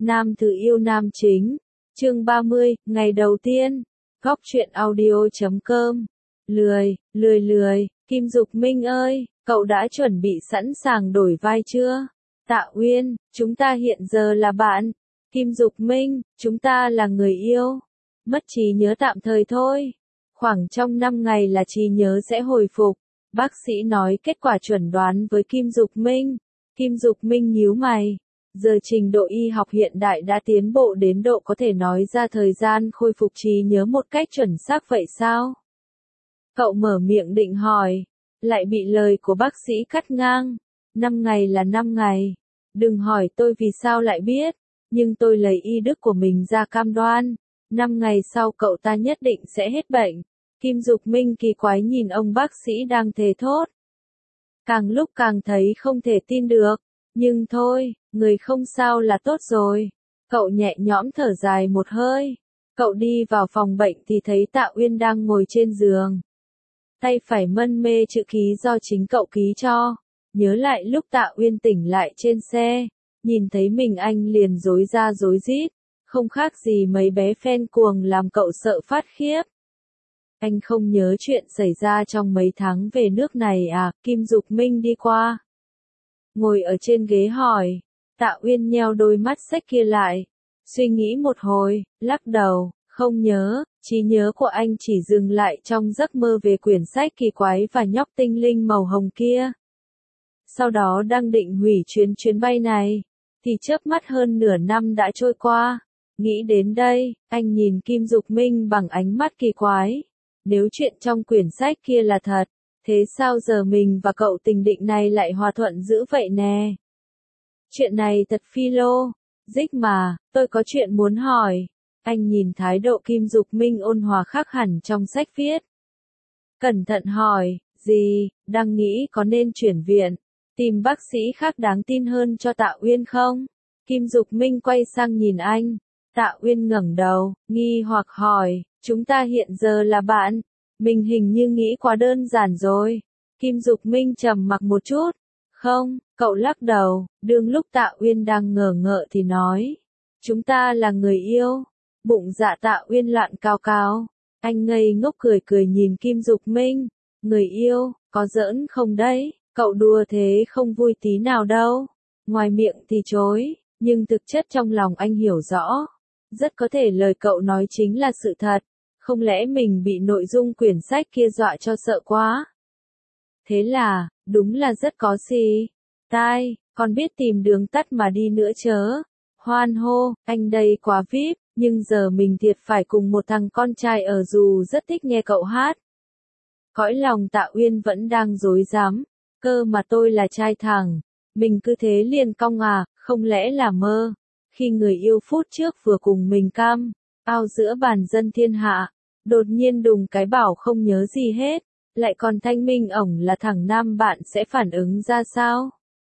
Nam thử yêu nam chính. Chương 30, ngày đầu tiên. Góc truyện audio.com. Lười, Kim Dục Minh ơi, cậu đã chuẩn bị sẵn sàng đổi vai chưa? Tạ Uyên, chúng ta hiện giờ là bạn. Kim Dục Minh, chúng ta là người yêu. Mất trí nhớ tạm thời thôi. Khoảng trong 5 ngày là trí nhớ sẽ hồi phục. Bác sĩ nói kết quả chuẩn đoán với Kim Dục Minh. Kim Dục Minh nhíu mày. Giờ trình độ y học hiện đại đã tiến bộ đến độ có thể nói ra thời gian khôi phục trí nhớ một cách chuẩn xác vậy sao? Cậu mở miệng định hỏi, lại bị lời của bác sĩ cắt ngang. 5 ngày là 5 ngày. Đừng hỏi tôi vì sao lại biết, nhưng tôi lấy y đức của mình ra cam đoan. 5 ngày sau cậu ta nhất định sẽ hết bệnh. Kim Dục Minh kỳ quái nhìn ông bác sĩ đang thề thốt. Càng lúc càng thấy không thể tin được. Nhưng thôi, người không sao là tốt rồi. Cậu nhẹ nhõm thở dài một hơi. Cậu đi vào phòng bệnh thì thấy Tạ Uyên đang ngồi trên giường. Tay phải mân mê chữ ký do chính cậu ký cho. Nhớ lại lúc Tạ Uyên tỉnh lại trên xe. Nhìn thấy mình anh liền rối ra rối rít. Không khác gì mấy bé phen cuồng làm cậu sợ phát khiếp. Anh không nhớ chuyện xảy ra trong mấy tháng về nước này à? Kim Dục Minh đi qua. Ngồi ở trên ghế hỏi. Tạ Uyên nheo đôi mắt xếch kia lại. Suy nghĩ một hồi, lắc đầu, không nhớ. Trí nhớ của anh chỉ dừng lại trong giấc mơ về quyển sách kỳ quái và nhóc tinh linh màu hồng kia. Sau đó đang định hủy chuyến bay này, thì chớp mắt hơn nửa năm đã trôi qua. Nghĩ đến đây, anh nhìn Kim Dục Minh bằng ánh mắt kỳ quái. Nếu chuyện trong quyển sách kia là thật, thế sao giờ mình và cậu tình địch này lại hòa thuận dữ vậy nè? Chuyện này thật phi lô. Dích mà, tôi có chuyện muốn hỏi. Anh nhìn thái độ Kim Dục Minh ôn hòa khác hẳn trong sách viết. Cẩn thận hỏi, gì, đang nghĩ có nên chuyển viện, tìm bác sĩ khác đáng tin hơn cho Tạ Uyên không? Kim Dục Minh quay sang nhìn anh. Tạ Uyên ngẩng đầu, nghi hoặc hỏi, chúng ta hiện giờ là bạn. Mình hình như nghĩ quá đơn giản rồi. Kim Dục Minh trầm mặc một chút. Không, cậu lắc đầu, đương lúc Tạ Uyên đang ngờ ngợ thì nói. Chúng ta là người yêu. Bụng dạ Tạ Uyên loạn cao cao. Anh ngây ngốc cười nhìn Kim Dục Minh. Người yêu, có giỡn không đấy? Cậu đùa thế không vui tí nào đâu. Ngoài miệng thì chối, nhưng thực chất trong lòng anh hiểu rõ. Rất có thể lời cậu nói chính là sự thật. Không lẽ mình bị nội dung quyển sách kia dọa cho sợ quá? Thế là, đúng là rất có gì. Tai, con biết tìm đường tắt mà đi nữa chớ. Hoan hô, anh đây quá VIP, nhưng giờ mình thiệt phải cùng một thằng con trai ở dù rất thích nghe cậu hát. Cõi lòng Tạ Uyên vẫn đang rối rắm. Cơ mà tôi là trai thẳng. Mình cứ thế liền cong à, không lẽ là mơ? Khi người yêu phút trước vừa cùng mình cam ao giữa bàn dân thiên hạ, đột nhiên đùng cái bảo không nhớ gì hết, lại còn thanh minh ổng là thằng nam bạn sẽ phản ứng ra sao?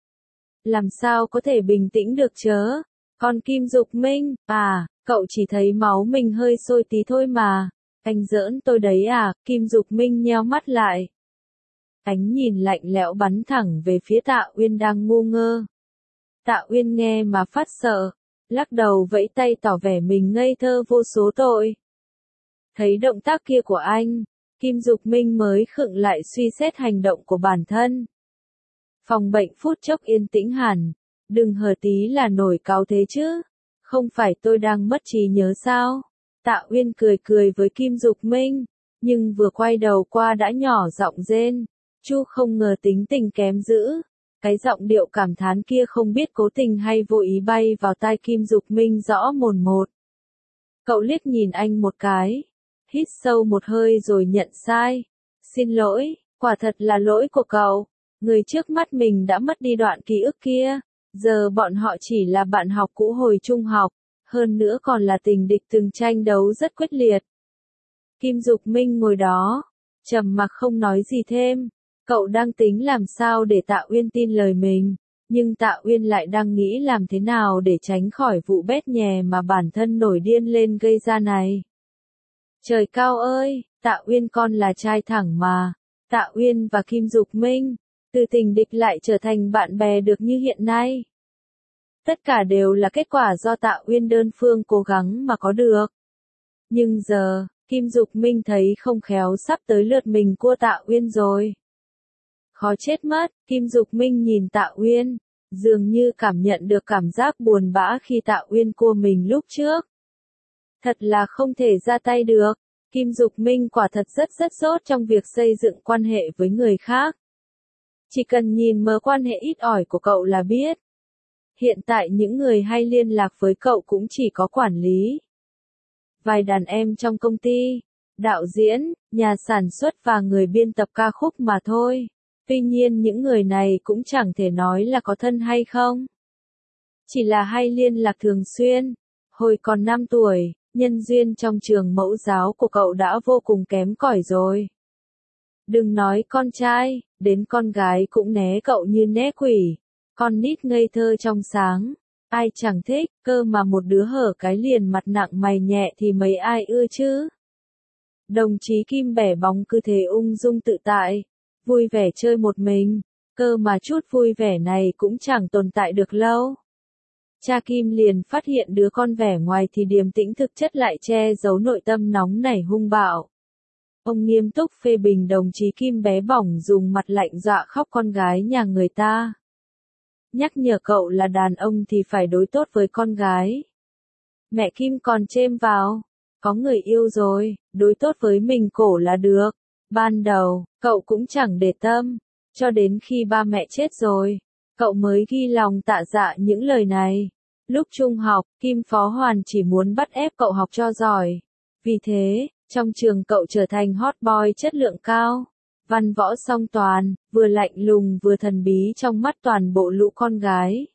Làm sao có thể bình tĩnh được chớ? Còn Kim Dục Minh, à, cậu chỉ thấy máu mình hơi sôi tí thôi mà. Anh giỡn tôi đấy à? Kim Dục Minh nheo mắt lại. Ánh nhìn lạnh lẽo bắn thẳng về phía Tạ Uyên đang ngu ngơ. Tạ Uyên nghe mà phát sợ, lắc đầu vẫy tay tỏ vẻ mình ngây thơ vô số tội. Thấy động tác kia của anh, Kim Dục Minh mới khựng lại suy xét hành động của bản thân. Phòng bệnh phút chốc yên tĩnh hẳn. Đừng hờ tí là nổi cáu thế chứ. Không phải tôi đang mất trí nhớ sao? Tạ Uyên cười với Kim Dục Minh, nhưng vừa quay đầu qua đã nhỏ giọng rên. Chu không ngờ tính tình kém dữ. Cái giọng điệu cảm thán kia không biết cố tình hay vô ý bay vào tai Kim Dục Minh rõ mồn một. Cậu liếc nhìn anh một cái, hít sâu một hơi rồi nhận sai. Xin lỗi, quả thật là lỗi của cậu. Người trước mắt mình đã mất đi đoạn ký ức kia. Giờ bọn họ chỉ là bạn học cũ hồi trung học, hơn nữa còn là tình địch từng tranh đấu rất quyết liệt. Kim Dục Minh ngồi đó, trầm mặc không nói gì thêm. Cậu đang tính làm sao để Tạ Uyên tin lời mình, nhưng Tạ Uyên lại đang nghĩ làm thế nào để tránh khỏi vụ bét nhè mà bản thân nổi điên lên gây ra này. Trời cao ơi, Tạ Uyên con là trai thẳng mà. Tạ Uyên và Kim Dục Minh, từ tình địch lại trở thành bạn bè được như hiện nay. Tất cả đều là kết quả do Tạ Uyên đơn phương cố gắng mà có được. Nhưng giờ, Kim Dục Minh thấy không khéo sắp tới lượt mình cua Tạ Uyên rồi. Khó chết mất, Kim Dục Minh nhìn Tạ Uyên, dường như cảm nhận được cảm giác buồn bã khi Tạ Uyên cua mình lúc trước. Thật là không thể ra tay được, Kim Dục Minh quả thật rất dốt trong việc xây dựng quan hệ với người khác. Chỉ cần nhìn mớ quan hệ ít ỏi của cậu là biết. Hiện tại những người hay liên lạc với cậu cũng chỉ có quản lý, vài đàn em trong công ty, đạo diễn, nhà sản xuất và người biên tập ca khúc mà thôi. Tuy nhiên những người này cũng chẳng thể nói là có thân hay không. Chỉ là hay liên lạc thường xuyên. Hồi còn 5 tuổi, nhân duyên trong trường mẫu giáo của cậu đã vô cùng kém cỏi rồi. Đừng nói con trai, đến con gái cũng né cậu như né quỷ. Con nít ngây thơ trong sáng, ai chẳng thích, cơ mà một đứa hở cái liền mặt nặng mày nhẹ thì mấy ai ưa chứ. Đồng chí Kim bẻ bóng cứ thế ung dung tự tại, vui vẻ chơi một mình, cơ mà chút vui vẻ này cũng chẳng tồn tại được lâu. Cha Kim liền phát hiện đứa con vẻ ngoài thì điềm tĩnh thực chất lại che giấu nội tâm nóng nảy hung bạo. Ông nghiêm túc phê bình đồng chí Kim bé bỏng dùng mặt lạnh dọa khóc con gái nhà người ta. Nhắc nhở cậu là đàn ông thì phải đối tốt với con gái. Mẹ Kim còn chêm vào, có người yêu rồi, đối tốt với mình cổ là được. Ban đầu, cậu cũng chẳng để tâm, cho đến khi ba mẹ chết rồi, cậu mới ghi lòng tạ dạ những lời này. Lúc trung học, Kim Phó Hoàn chỉ muốn bắt ép cậu học cho giỏi. Vì thế, trong trường cậu trở thành hot boy chất lượng cao. Văn võ song toàn, vừa lạnh lùng vừa thần bí trong mắt toàn bộ lũ con gái.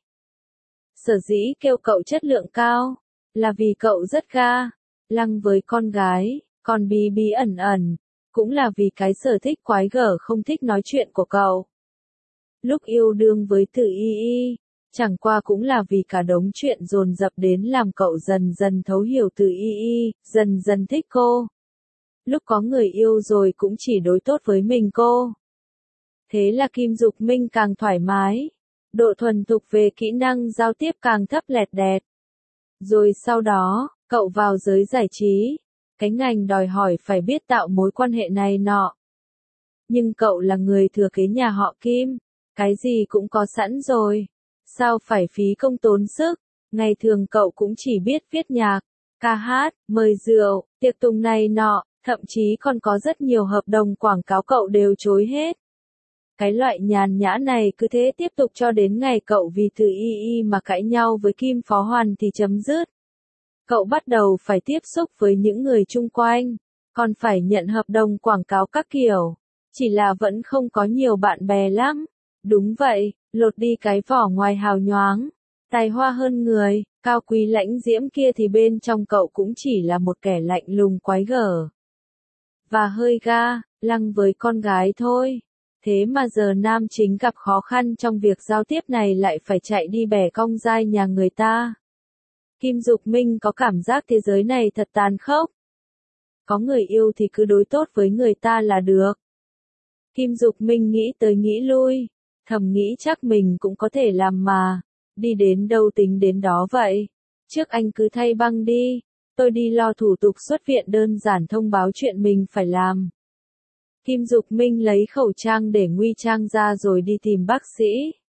Sở dĩ kêu cậu chất lượng cao, là vì cậu rất ga, lăng với con gái, còn bí bí ẩn ẩn, cũng là vì cái sở thích quái gở không thích nói chuyện của cậu. Lúc yêu đương với Từ Y Y, chẳng qua cũng là vì cả đống chuyện dồn dập đến làm cậu dần dần thấu hiểu Từ Y Y, dần dần thích cô. Lúc có người yêu rồi cũng chỉ đối tốt với mình cô. Thế là Kim Dục Minh càng thoải mái, độ thuần thục về kỹ năng giao tiếp càng thấp lẹt đẹt. Rồi sau đó, cậu vào giới giải trí, cái ngành đòi hỏi phải biết tạo mối quan hệ này nọ. Nhưng cậu là người thừa kế nhà họ Kim, cái gì cũng có sẵn rồi, sao phải phí công tốn sức, ngày thường cậu cũng chỉ biết viết nhạc, ca hát, mời rượu, tiệc tùng này nọ, thậm chí còn có rất nhiều hợp đồng quảng cáo cậu đều chối hết. Cái loại nhàn nhã này cứ thế tiếp tục cho đến ngày cậu vì Từ Y Y mà cãi nhau với Kim Phó Hoàn thì chấm dứt. Cậu bắt đầu phải tiếp xúc với những người chung quanh, còn phải nhận hợp đồng quảng cáo các kiểu. Chỉ là vẫn không có nhiều bạn bè lắm. Đúng vậy, lột đi cái vỏ ngoài hào nhoáng, tài hoa hơn người, cao quý lãnh diễm kia thì bên trong cậu cũng chỉ là một kẻ lạnh lùng quái gở. Và hơi ga, lăng với con gái thôi. Thế mà giờ nam chính gặp khó khăn trong việc giao tiếp này lại phải chạy đi bẻ cong dai nhà người ta. Kim Dục Minh có cảm giác thế giới này thật tàn khốc. Có người yêu thì cứ đối tốt với người ta là được. Kim Dục Minh nghĩ tới nghĩ lui, thầm nghĩ chắc mình cũng có thể làm mà, đi đến đâu tính đến đó vậy. Trước anh cứ thay băng đi, tôi đi lo thủ tục xuất viện đơn giản thông báo chuyện mình phải làm. Kim Dục Minh lấy khẩu trang để nguy trang ra rồi đi tìm bác sĩ.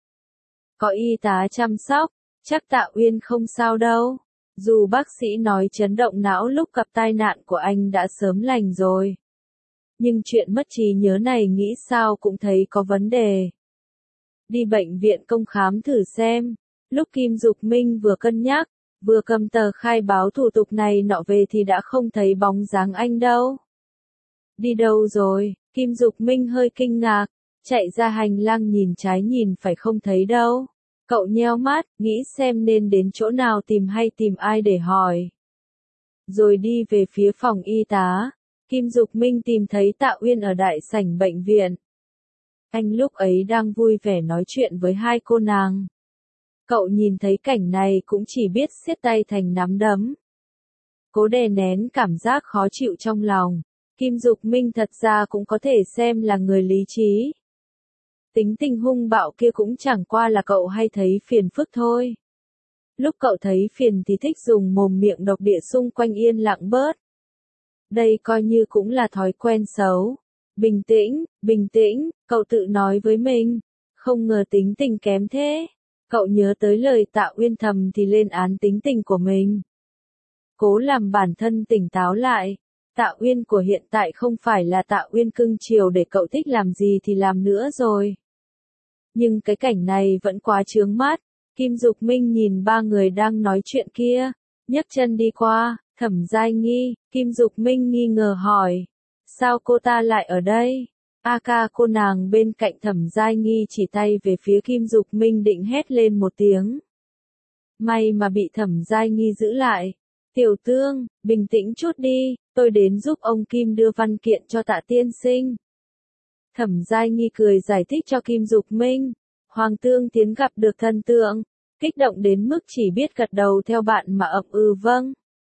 Có y tá chăm sóc, chắc Tạ Uyên không sao đâu. Dù bác sĩ nói chấn động não lúc gặp tai nạn của anh đã sớm lành rồi. Nhưng chuyện mất trí nhớ này nghĩ sao cũng thấy có vấn đề. Đi bệnh viện công khám thử xem. Lúc Kim Dục Minh vừa cân nhắc, vừa cầm tờ khai báo thủ tục này nọ về thì đã không thấy bóng dáng anh đâu. Đi đâu rồi? Kim Dục Minh hơi kinh ngạc, chạy ra hành lang nhìn trái nhìn phải không thấy đâu. Cậu nheo mắt, nghĩ xem nên đến chỗ nào tìm hay tìm ai để hỏi. Rồi đi về phía phòng y tá, Kim Dục Minh tìm thấy Tạ Uyên ở đại sảnh bệnh viện. Anh lúc ấy đang vui vẻ nói chuyện với hai cô nàng. Cậu nhìn thấy cảnh này cũng chỉ biết siết tay thành nắm đấm. Cố đè nén cảm giác khó chịu trong lòng. Kim Dục Minh thật ra cũng có thể xem là người lý trí. Tính tình hung bạo kia cũng chẳng qua là cậu hay thấy phiền phức thôi. Lúc cậu thấy phiền thì thích dùng mồm miệng độc địa xung quanh yên lặng bớt. Đây coi như cũng là thói quen xấu. Bình tĩnh, cậu tự nói với mình. Không ngờ tính tình kém thế. Cậu nhớ tới lời Tạ Uyên thầm thì lên án tính tình của mình. Cố làm bản thân tỉnh táo lại. Tạ Uyên của hiện tại không phải là Tạ Uyên cưng chiều để cậu thích làm gì thì làm nữa rồi. Nhưng cái cảnh này vẫn quá chướng mắt. Kim Dục Minh nhìn ba người đang nói chuyện kia, nhấc chân đi qua, Thẩm Giai Nghi, Kim Dục Minh nghi ngờ hỏi. Sao cô ta lại ở đây? Ca cô nàng bên cạnh Thẩm Giai Nghi chỉ tay về phía Kim Dục Minh định hét lên một tiếng. May mà bị Thẩm Giai Nghi giữ lại. Tiểu Tương, bình tĩnh chút đi, tôi đến giúp ông Kim đưa văn kiện cho Tạ tiên sinh. Thẩm Giai Nghi cười giải thích cho Kim Dục Minh. Hoàng Tương Tiến gặp được thần tượng, kích động đến mức chỉ biết gật đầu theo bạn mà ậm vâng.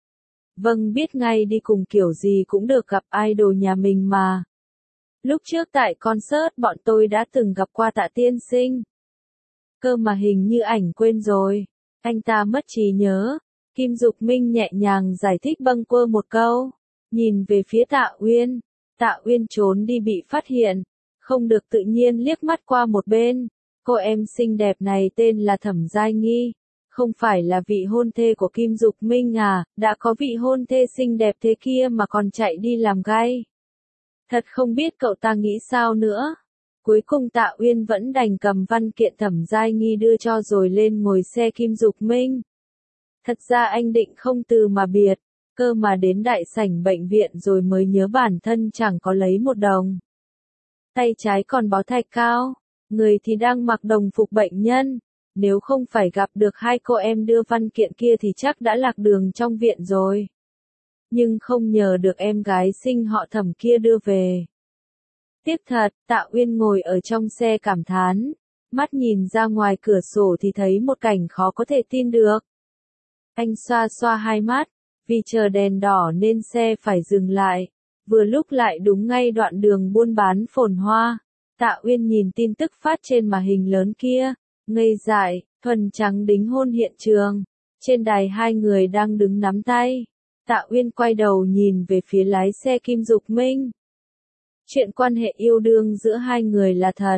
Vâng biết ngay đi cùng kiểu gì cũng được gặp idol nhà mình mà. Lúc trước tại concert bọn tôi đã từng gặp qua Tạ tiên sinh. Cơ mà hình như ảnh quên rồi, anh ta mất trí nhớ. Kim Dục Minh nhẹ nhàng giải thích bâng quơ một câu, nhìn về phía Tạ Uyên. Tạ Uyên trốn đi bị phát hiện, không được tự nhiên liếc mắt qua một bên. Cô em xinh đẹp này tên là Thẩm Giai Nghi, không phải là vị hôn thê của Kim Dục Minh à, đã có vị hôn thê xinh đẹp thế kia mà còn chạy đi làm gay. Thật không biết cậu ta nghĩ sao nữa. Cuối cùng Tạ Uyên vẫn đành cầm văn kiện Thẩm Giai Nghi đưa cho rồi lên ngồi xe Kim Dục Minh. Thật ra anh định không từ mà biệt, cơ mà đến đại sảnh bệnh viện rồi mới nhớ bản thân chẳng có lấy một đồng. Tay trái còn bó thạch cao, người thì đang mặc đồng phục bệnh nhân. Nếu không phải gặp được hai cô em đưa văn kiện kia thì chắc đã lạc đường trong viện rồi. Nhưng không nhờ được em gái xinh họ Thẩm kia đưa về. Tiếc thật, Tạ Uyên ngồi ở trong xe cảm thán, mắt nhìn ra ngoài cửa sổ thì thấy một cảnh khó có thể tin được. Anh xoa xoa hai mắt, vì chờ đèn đỏ nên xe phải dừng lại, vừa lúc lại đúng ngay đoạn đường buôn bán phồn hoa. Tạ Uyên nhìn tin tức phát trên màn hình lớn kia, ngây dại, thuần trắng đính hôn hiện trường. Trên đài hai người đang đứng nắm tay. Tạ Uyên quay đầu nhìn về phía lái xe Kim Dục Minh. Chuyện quan hệ yêu đương giữa hai người là thật.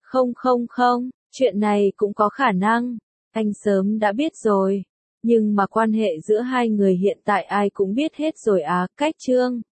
Không, chuyện này cũng có khả năng. Anh sớm đã biết rồi. Nhưng mà quan hệ giữa hai người hiện tại ai cũng biết hết rồi cách chương.